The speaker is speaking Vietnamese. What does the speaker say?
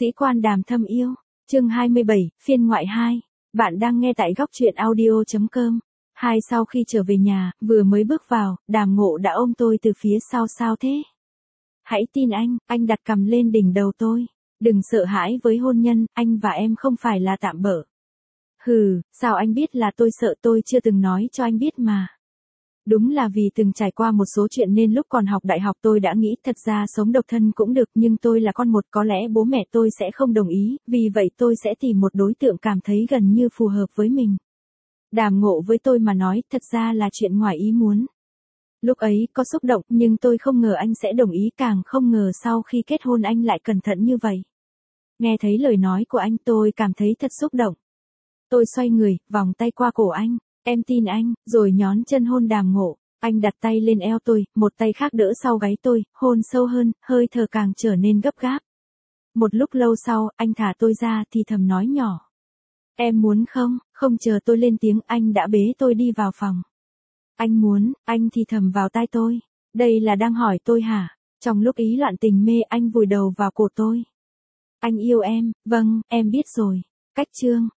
Sĩ quan Đàm Thâm Yêu, chương 27, phiên ngoại 2. Bạn đang nghe tại góc truyện audio.com. Sau khi trở về nhà, vừa mới bước vào, Đàm Ngộ đã ôm tôi từ phía sau. Sao thế? Hãy tin anh đặt cằm lên đỉnh đầu tôi. Đừng sợ hãi với hôn nhân, anh và em không phải là tạm bợ. Hừ, sao anh biết là tôi sợ? Tôi chưa từng nói cho anh biết mà. Đúng là vì từng trải qua một số chuyện nên lúc còn học đại học tôi đã nghĩ thật ra sống độc thân cũng được, nhưng tôi là con một, có lẽ bố mẹ tôi sẽ không đồng ý, vì vậy tôi sẽ tìm một đối tượng cảm thấy gần như phù hợp với mình. Đàm Ngộ với tôi mà nói thật ra là chuyện ngoài ý muốn. Lúc ấy có xúc động nhưng tôi không ngờ anh sẽ đồng ý, càng không ngờ sau khi kết hôn anh lại cẩn thận như vậy. Nghe thấy lời nói của anh tôi cảm thấy thật xúc động. Tôi xoay người, vòng tay qua cổ anh. Em tin anh, rồi nhón chân hôn Đàm Ngộ. Anh đặt tay lên eo tôi, một tay khác đỡ sau gáy tôi, hôn sâu hơn, hơi thở càng trở nên gấp gáp. Một lúc lâu sau, anh thả tôi ra thì thầm nói nhỏ. Em muốn không? Không chờ tôi lên tiếng, anh đã bế tôi đi vào phòng. Anh muốn, anh thì thầm vào tai tôi. Đây là đang hỏi tôi hả? Trong lúc ý loạn tình mê, anh vùi đầu vào cổ tôi. Anh yêu em, vâng, em biết rồi. Cách chương.